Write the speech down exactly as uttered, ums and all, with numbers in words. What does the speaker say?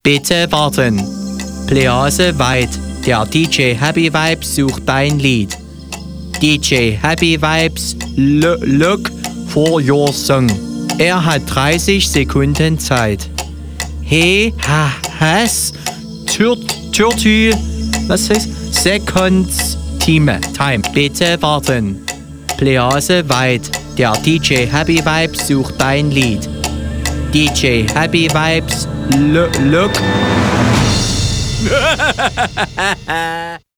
Bitte warten. Please weit. Der D J Happy Vibes sucht dein Lied. D J Happy Vibes, look for your song. Er hat dreißig Sekunden Zeit. He ha, has thirty, was heißt? Seconds Time. Time. Bitte warten. Please weit. Der D J Happy Vibes sucht dein Lied. D J Happy Vibes, look.